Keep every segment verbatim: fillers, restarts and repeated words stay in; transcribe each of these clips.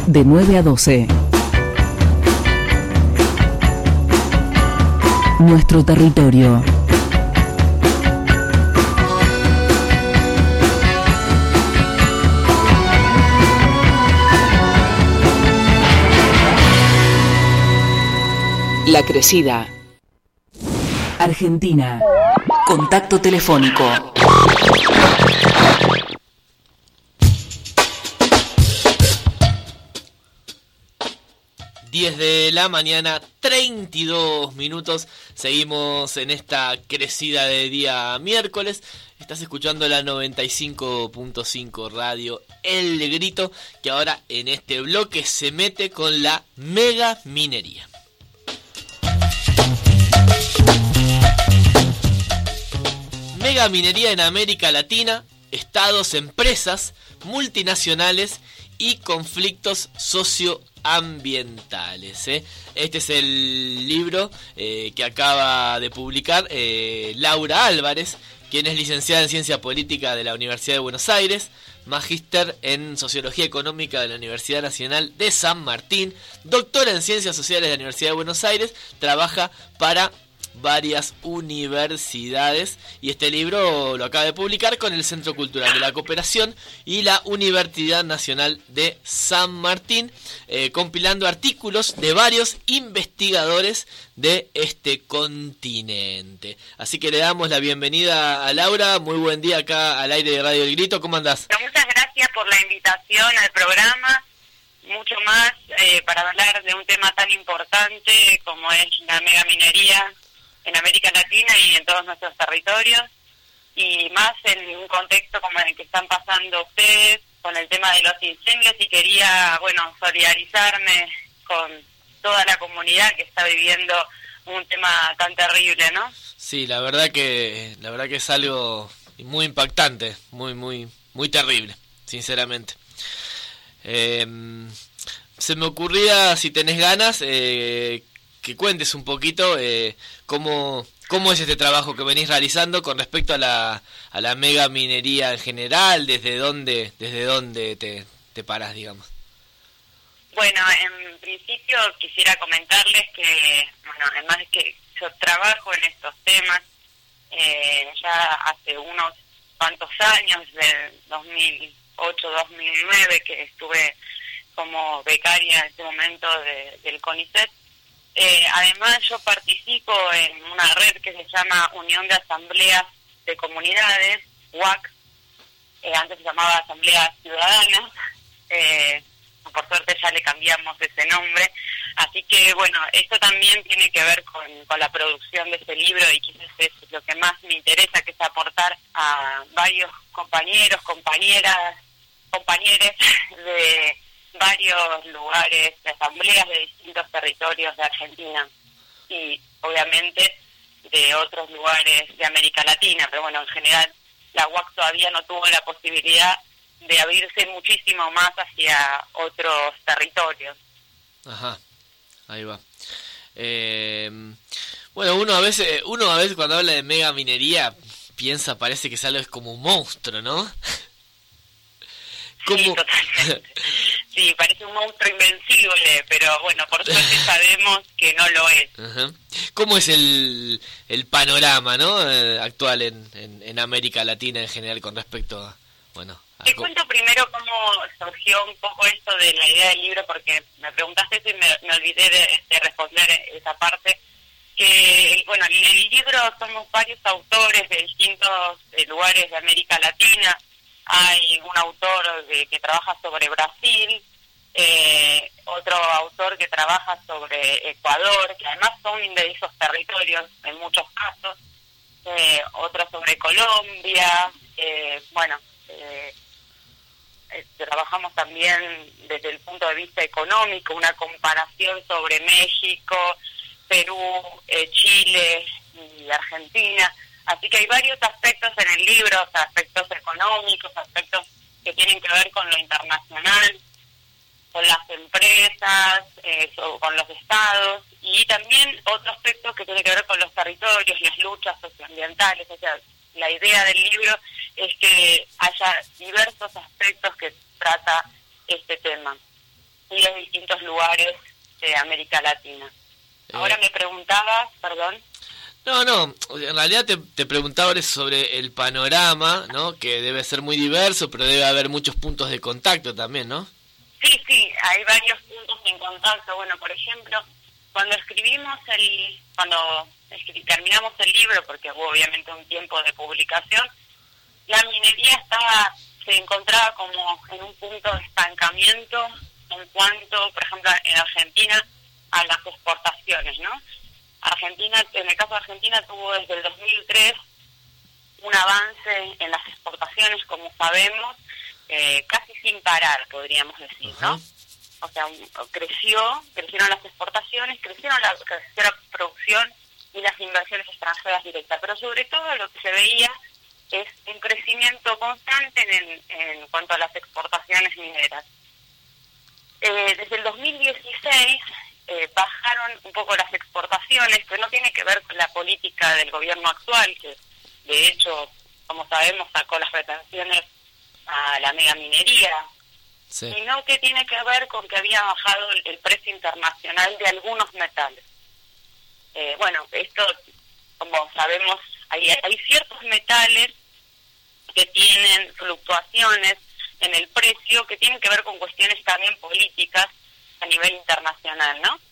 de nueve a doce. Nuestro territorio. La Crecida. Argentina. Contacto telefónico. diez de la mañana, treinta y dos minutos. Seguimos en esta crecida de día miércoles. Estás escuchando la noventa y cinco punto cinco Radio El Grito, que ahora en este bloque se mete con la mega minería. Mega minería en América Latina, estados, empresas, multinacionales y conflictos socioambientales. ¿eh? Este es el libro eh, que acaba de publicar eh, Laura Álvarez, quien es licenciada en Ciencia Política de la Universidad de Buenos Aires, magíster en Sociología Económica de la Universidad Nacional de San Martín, doctora en Ciencias Sociales de la Universidad de Buenos Aires, trabaja para varias universidades y este libro lo acaba de publicar con el Centro Cultural de la Cooperación y la Universidad Nacional de San Martín, eh, compilando artículos de varios investigadores de este continente. Así que le damos la bienvenida a Laura. Muy buen día acá al aire de Radio El Grito. ¿Cómo andás? Muchas gracias por la invitación al programa. Mucho más eh, para hablar de un tema tan importante como es la megaminería en América Latina y en todos nuestros territorios, y más en un contexto como en el que están pasando ustedes con el tema de los incendios, y quería, bueno, solidarizarme con toda la comunidad que está viviendo un tema tan terrible, ¿no? Sí, la verdad que la verdad que es algo muy impactante, muy muy muy terrible, sinceramente. Eh, se me ocurría, si tenés ganas, eh, que cuentes un poquito eh, cómo cómo es este trabajo que venís realizando con respecto a la a la mega minería en general, desde dónde desde dónde te te parás, digamos. Bueno, en principio quisiera comentarles que, bueno, además de que yo trabajo en estos temas eh, ya hace unos cuantos años, del dos mil ocho dos mil nueve, que estuve como becaria en ese momento de, del CONICET. Eh, además, yo participo en una red que se llama Unión de Asambleas de Comunidades, U A C, eh, antes se llamaba Asamblea Ciudadana, eh, por suerte ya le cambiamos ese nombre, así que bueno, esto también tiene que ver con, con la producción de ese libro, y quizás es lo que más me interesa, que es aportar a varios compañeros, compañeras, compañeros de varios lugares, de asambleas de distintos territorios de Argentina y obviamente de otros lugares de América Latina, pero bueno, en general la U A C todavía no tuvo la posibilidad de abrirse muchísimo más hacia otros territorios. Ajá, ahí va. Eh, bueno, uno a veces uno a veces cuando habla de mega minería piensa, parece que es algo, es como un monstruo, ¿no? Sí, totalmente. Sí, parece un monstruo invencible, pero bueno, por suerte sabemos que no lo es. Ajá. ¿Cómo es el, el panorama, no, eh, actual en, en, en América Latina en general con respecto a, bueno... A... Te cuento primero cómo surgió un poco esto de la idea del libro, porque me preguntaste eso y me, me olvidé de, de responder esa parte. Que, bueno, en el libro somos varios autores de distintos eh, lugares de América Latina. Hay un autor de, que trabaja sobre Brasil, eh, otro autor que trabaja sobre Ecuador, que además son de esos territorios en muchos casos, eh, otro sobre Colombia, eh, bueno, eh, eh, trabajamos también desde el punto de vista económico, una comparación sobre México, Perú, eh, Chile y Argentina. Así que hay varios aspectos en el libro, o sea, aspectos económicos, aspectos que tienen que ver con lo internacional, con las empresas, eh, con los estados, y también otro aspecto que tiene que ver con los territorios, las luchas socioambientales. O sea, la idea del libro es que haya diversos aspectos que trata este tema. y de distintos lugares de América Latina. Eh. Ahora me preguntabas, perdón. No, no, en realidad te, te preguntaba sobre el panorama, ¿no? Que debe ser muy diverso, pero debe haber muchos puntos de contacto también, ¿no? Sí, sí, hay varios puntos en contacto. Bueno, por ejemplo, cuando escribimos el, cuando escri- terminamos el libro, porque hubo obviamente un tiempo de publicación, la minería estaba, se encontraba como en un punto de estancamiento en cuanto, por ejemplo, en Argentina, a las exportaciones, ¿no? Argentina, en el caso de Argentina, tuvo desde el dos mil tres un avance en las exportaciones, como sabemos, eh, casi sin parar, podríamos decir, ¿no? Ajá. O sea, un- creció, crecieron las exportaciones, crecieron la, creció la producción y las inversiones extranjeras directas, pero sobre todo lo que se veía es un crecimiento constante en, en cuanto a las exportaciones mineras. Eh, desde el dos mil dieciséis eh, bajaron un poco las exportaciones, que no tiene que ver con la política del gobierno actual, que de hecho, como sabemos, sacó las retenciones a la megaminería, Sí. sino que tiene que ver con que había bajado el, el precio internacional de algunos metales. Eh, bueno, esto, como sabemos, hay, hay ciertos metales que tienen fluctuaciones en el precio que tienen que ver con cuestiones también políticas a nivel internacional, ¿no?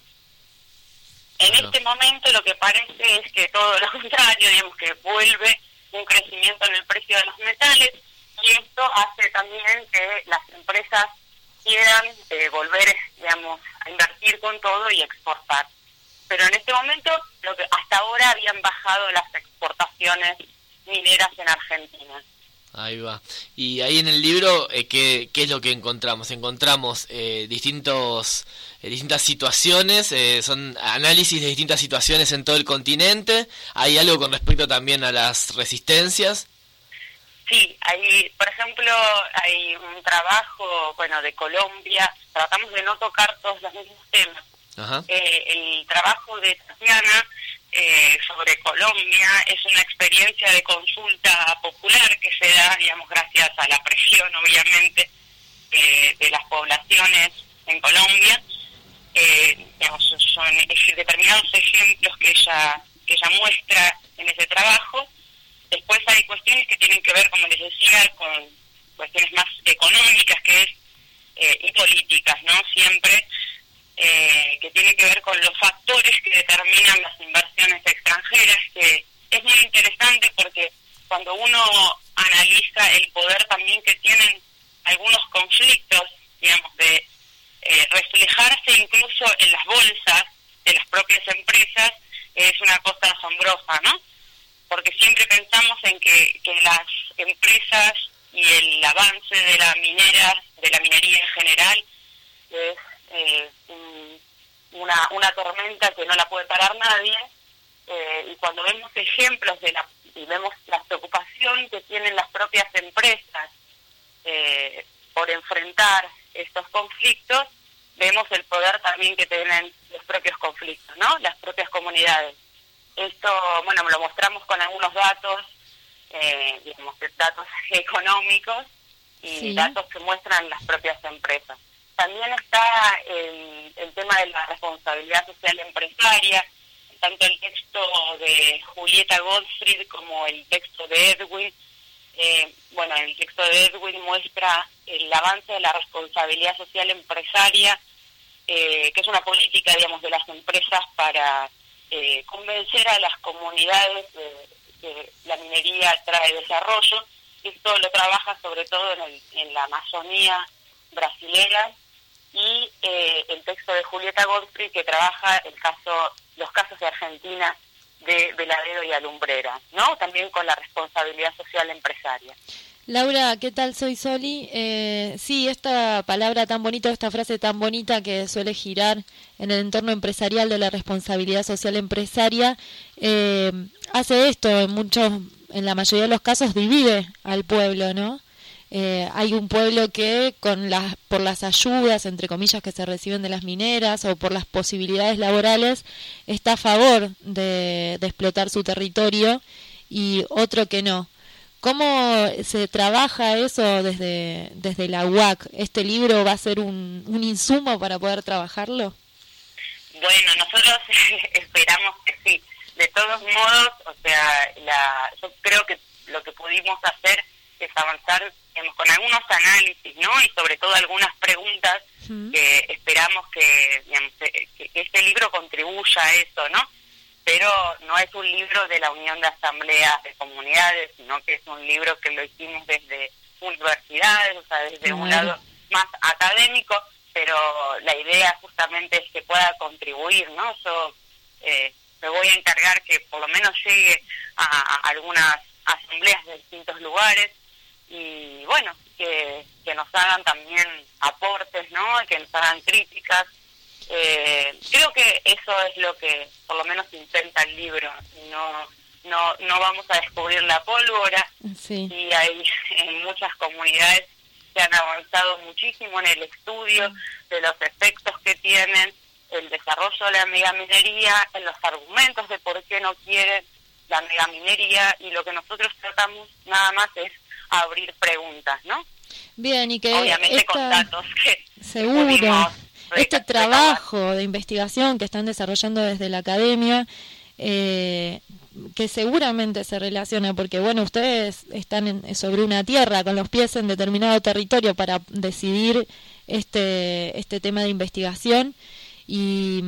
En Claro. este momento lo que parece es que todo lo contrario, digamos que vuelve un crecimiento en el precio de los metales, y esto hace también que las empresas quieran eh, volver, digamos, a invertir con todo y exportar. Pero en este momento, lo que hasta ahora habían bajado las exportaciones mineras en Argentina. Ahí va. Y ahí en el libro, eh, ¿qué, ¿qué es lo que encontramos? Encontramos eh, distintos eh, distintas situaciones, eh, son análisis de distintas situaciones en todo el continente. ¿Hay algo con respecto también a las resistencias? Sí, hay, por ejemplo, hay un trabajo, bueno, de Colombia, tratamos de no tocar todos los mismos temas. Ajá. Eh, el trabajo de Tatiana eh, sobre Colombia es una experiencia de consulta popular que se da, digamos, gracias a la presión, obviamente, eh, de las poblaciones en Colombia. Eh, digamos, son ej- determinados ejemplos que ella, que ella muestra en ese trabajo. Después hay cuestiones que tienen que ver, como les decía, con cuestiones más económicas que es eh, y políticas, ¿no? Siempre, eh, que tiene que ver con los factores que determinan las inversiones extranjeras, que es muy interesante porque cuando uno analiza el poder también que tienen algunos conflictos, digamos, de eh, reflejarse incluso en las bolsas de las propias empresas, es una cosa asombrosa, ¿no? Porque siempre pensamos en que, que las empresas y el avance de la minera, de la minería en general, es eh, un, una, una tormenta que no la puede parar nadie, eh, y cuando vemos ejemplos de la, y vemos la preocupación que tienen las propias empresas eh, por enfrentar estos conflictos, vemos el poder también que tienen los propios conflictos, ¿no? Las propias comunidades. Esto, bueno, lo mostramos con algunos datos, eh, digamos, datos económicos y Sí. datos que muestran las propias empresas. También está el, el tema de la responsabilidad social empresaria, tanto el texto de Julieta Gottfried como el texto de Edwin. Eh, bueno, el texto de Edwin muestra el avance de la responsabilidad social empresaria, eh, que es una política, digamos, de las empresas para eh, convencer a las comunidades de que la minería trae desarrollo. Esto lo trabaja sobre todo en, el, en la Amazonía brasilera, y eh, el texto de Julieta Gottfried, que trabaja el caso, los casos de Argentina de Veladero y Alumbrera, ¿no? También con la responsabilidad social empresaria. Laura, ¿qué tal? Soy Soli. Eh, sí, esta palabra tan bonita, esta frase tan bonita que suele girar en el entorno empresarial de la responsabilidad social empresaria, eh, hace esto, en muchos, en la mayoría de los casos divide al pueblo, ¿no? Eh, hay un pueblo que con las, por las ayudas, entre comillas, que se reciben de las mineras o por las posibilidades laborales, está a favor de, de explotar su territorio, y otro que no. ¿Cómo se trabaja eso desde, desde la U A C? ¿Este libro va a ser un, un insumo para poder trabajarlo? Bueno, nosotros esperamos que sí. De todos modos, o sea, la, yo creo que lo que pudimos hacer es avanzar, digamos, con algunos análisis, ¿no? Y sobre todo algunas preguntas uh-huh. que esperamos que, digamos, que, que este libro contribuya a eso, ¿no? Pero no es un libro de la Unión de Asambleas de Comunidades, sino que es un libro que lo hicimos desde universidades, o sea, desde uh-huh. un lado más académico, pero la idea justamente es que pueda contribuir, ¿no? Yo eh, me voy a encargar que por lo menos llegue a, a algunas asambleas de distintos lugares y, bueno, que, que nos hagan también aportes, ¿no? Que nos hagan críticas. Eh, creo que eso es lo que por lo menos intenta el libro. No no no vamos a descubrir la pólvora. Sí. Y hay en muchas comunidades que han avanzado muchísimo en el estudio de los efectos que tienen el desarrollo de la megaminería, en los argumentos de por qué no quieren la megaminería, y lo que nosotros tratamos nada más es abrir preguntas, ¿no? Bien, y que obviamente esta... con datos que seguro pudimos este trabajo de investigación que están desarrollando desde la academia, eh, que seguramente se relaciona, porque bueno, ustedes están en, sobre una tierra, con los pies en determinado territorio para decidir este, este tema de investigación, y,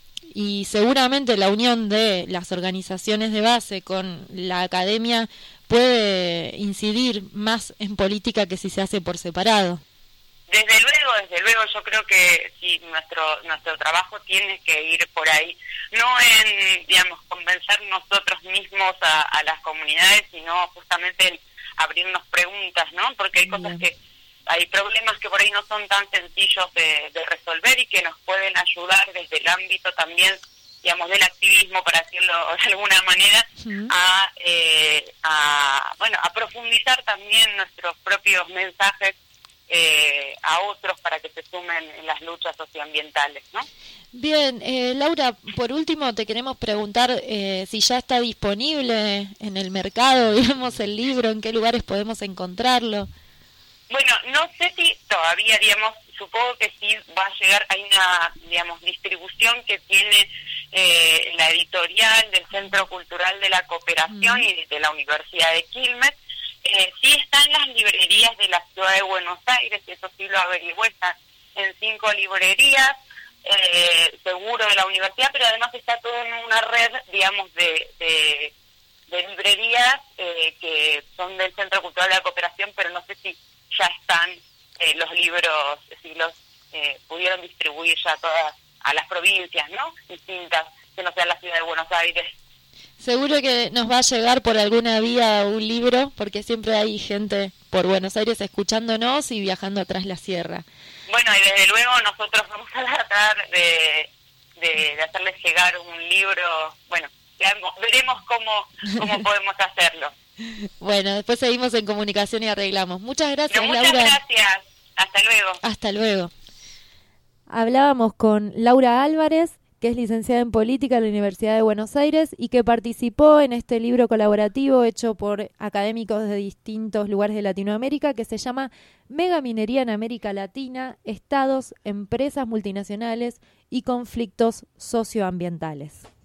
y seguramente la unión de las organizaciones de base con la academia puede incidir más en política que si se hace por separado. Desde luego, desde luego, yo creo que sí, nuestro nuestro trabajo tiene que ir por ahí, no en, digamos, convencer nosotros mismos a, a las comunidades, sino justamente en abrirnos preguntas, ¿no? Porque hay cosas que, hay problemas que por ahí no son tan sencillos de, de resolver y que nos pueden ayudar desde el ámbito también, digamos, del activismo, para decirlo de alguna manera, uh-huh. a, eh, a, bueno, a profundizar también nuestros propios mensajes Eh, a otros para que se sumen en las luchas socioambientales, ¿no? Bien, eh, Laura, por último te queremos preguntar eh, si ya está disponible en el mercado, digamos, el libro, en qué lugares podemos encontrarlo. Bueno, no sé si todavía, digamos, supongo que sí va a llegar, hay una, digamos, distribución que tiene eh, la editorial del Centro Cultural de la Cooperación mm. y de la Universidad de Quilmes. Eh, sí está en las librerías de la ciudad de Buenos Aires, y eso sí lo averigüé, está en cinco librerías, eh, seguro de la universidad, pero además está todo en una red, digamos, de, de, de librerías eh, que son del Centro Cultural de la Cooperación, pero no sé si ya están eh, los libros, si los eh, pudieron distribuir ya todas a las provincias, ¿no? Distintas, que no sea la ciudad de Buenos Aires. Seguro que nos va a llegar por alguna vía un libro, porque siempre hay gente por Buenos Aires escuchándonos y viajando atrás la sierra. Bueno, y desde luego nosotros vamos a tratar de, de, de hacerles llegar un libro. Bueno, veamos, veremos cómo, cómo podemos hacerlo. Bueno, después seguimos en comunicación y arreglamos. Muchas gracias, no, muchas Laura. Muchas gracias. Hasta luego. Hasta luego. Hablábamos con Laura Álvarez, que es licenciada en Política de la Universidad de Buenos Aires y que participó en este libro colaborativo hecho por académicos de distintos lugares de Latinoamérica, que se llama Megaminería en América Latina, Estados, Empresas Multinacionales y Conflictos Socioambientales.